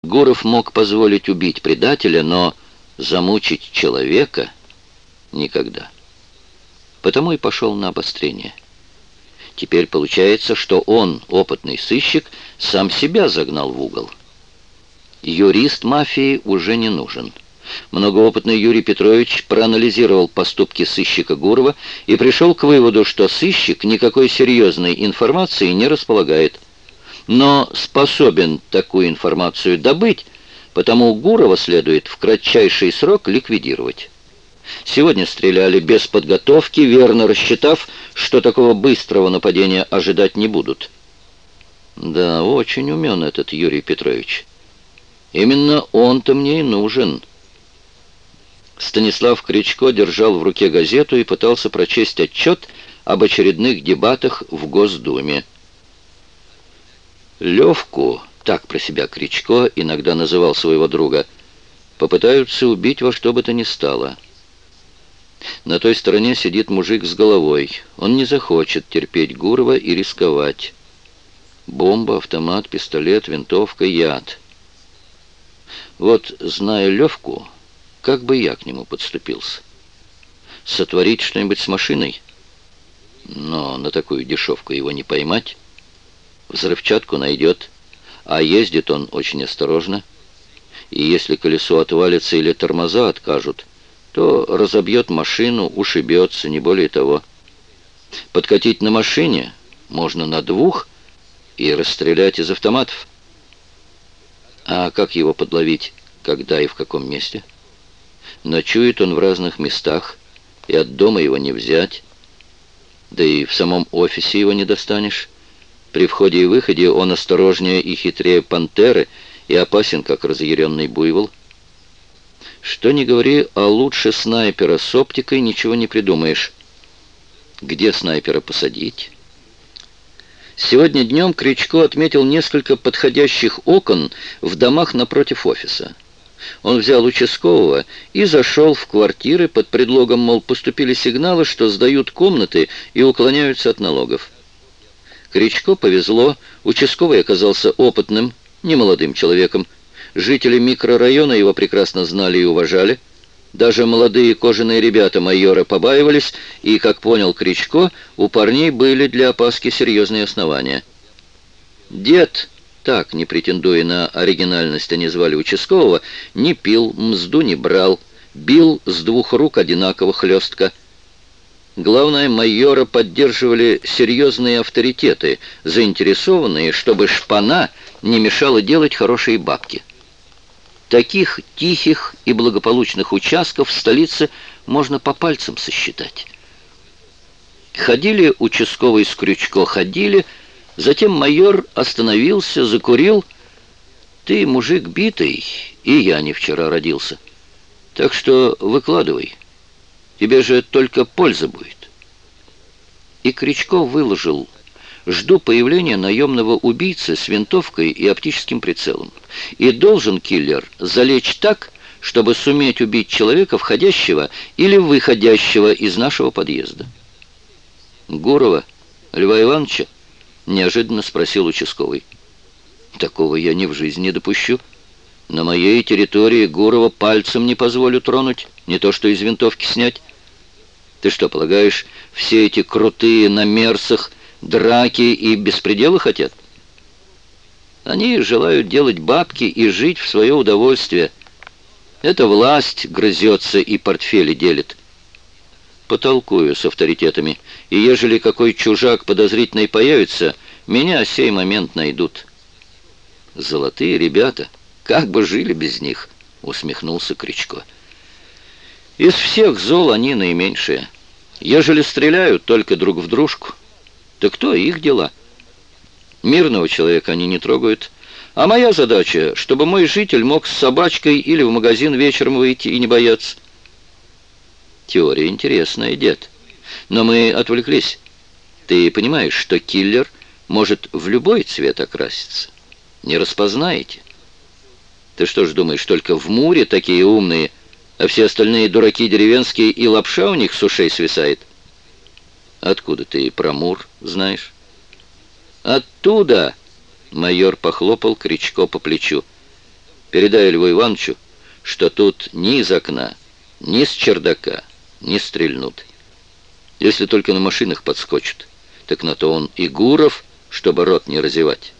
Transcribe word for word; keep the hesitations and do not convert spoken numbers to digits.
Гуров мог позволить убить предателя, но замучить человека никогда. Потому и пошел на обострение. Теперь получается, что он, опытный сыщик, сам себя загнал в угол. Юрист мафии уже не нужен. Многоопытный Юрий Петрович проанализировал поступки сыщика Гурова и пришел к выводу, что сыщик никакой серьезной информации не располагает, но способен такую информацию добыть, потому Гурова следует в кратчайший срок ликвидировать. Сегодня стреляли без подготовки, верно рассчитав, что такого быстрого нападения ожидать не будут. Да, очень умен этот Юрий Петрович. Именно он-то мне и нужен. Станислав Кричко держал в руке газету и пытался прочесть отчет об очередных дебатах в Госдуме. Левку, так про себя Кричко иногда называл своего друга, попытаются убить во что бы то ни стало. На той стороне сидит мужик с головой. Он не захочет терпеть Гурова и рисковать. Бомба, автомат, пистолет, винтовка, яд. Вот, зная Левку, как бы я к нему подступился? Сотворить что-нибудь с машиной? Но на такую дешевку его не поймать. Взрывчатку найдет, а ездит он очень осторожно. И если колесо отвалится или тормоза откажут, то разобьет машину, ушибется, не более того. Подкатить на машине можно на двух и расстрелять из автоматов. А как его подловить, когда и в каком месте? Ночует он в разных местах, и от дома его не взять. Да и в самом офисе его не достанешь. При входе и выходе он осторожнее и хитрее пантеры и опасен, как разъяренный буйвол. Что ни говори, а лучше снайпера с оптикой ничего не придумаешь. Где снайпера посадить? Сегодня днем Кричко отметил несколько подходящих окон в домах напротив офиса. Он взял участкового и зашел в квартиры под предлогом, мол, поступили сигналы, что сдают комнаты и уклоняются от налогов. Кричко повезло, участковый оказался опытным, немолодым человеком. Жители микрорайона его прекрасно знали и уважали. Даже молодые кожаные ребята майора побаивались, и, как понял Кричко, у парней были для опаски серьезные основания. Дед, так, не претендуя на оригинальность, они звали участкового, не пил, мзду не брал, бил с двух рук одинаково хлестко. Главное, майора поддерживали серьезные авторитеты, заинтересованные, чтобы шпана не мешала делать хорошие бабки. Таких тихих и благополучных участков в столице можно по пальцам сосчитать. Ходили участковый с Крючко, ходили, затем майор остановился, закурил. «Ты мужик битый, и я не вчера родился. Так что выкладывай. Тебе же только польза будет». И Кричко выложил: «Жду появления наемного убийцы с винтовкой и оптическим прицелом. И должен киллер залечь так, чтобы суметь убить человека, входящего или выходящего из нашего подъезда». «Гурова, Льва Ивановича?» — неожиданно спросил участковый. «Такого я ни в жизни не допущу. На моей территории Гурова пальцем не позволю тронуть, не то что из винтовки снять. Ты что, полагаешь, все эти крутые на мерсах драки и беспределы хотят? Они желают делать бабки и жить в свое удовольствие. Эта власть грызется и портфели делит. Потолкую с авторитетами, и ежели какой чужак подозрительный появится, меня сей момент найдут». «Золотые ребята, как бы жили без них», — усмехнулся Кричко. «Из всех зол они наименьшие. Ежели стреляют только друг в дружку, то кто их дела? Мирного человека они не трогают. А моя задача, чтобы мой житель мог с собачкой или в магазин вечером выйти и не бояться». «Теория интересная, дед. Но мы отвлеклись. Ты понимаешь, что киллер может в любой цвет окраситься? Не распознаете? Ты что ж думаешь, только в Муре такие умные, а все остальные дураки деревенские, и лапша у них с ушей свисает?» «Откуда ты про Мур знаешь?» «Оттуда!» — майор похлопал Кричко по плечу. Передай Льву Ивановичу, что тут ни из окна, ни с чердака не стрельнут. Если только на машинах подскочат, так на то он и Гуров, чтобы рот не разевать».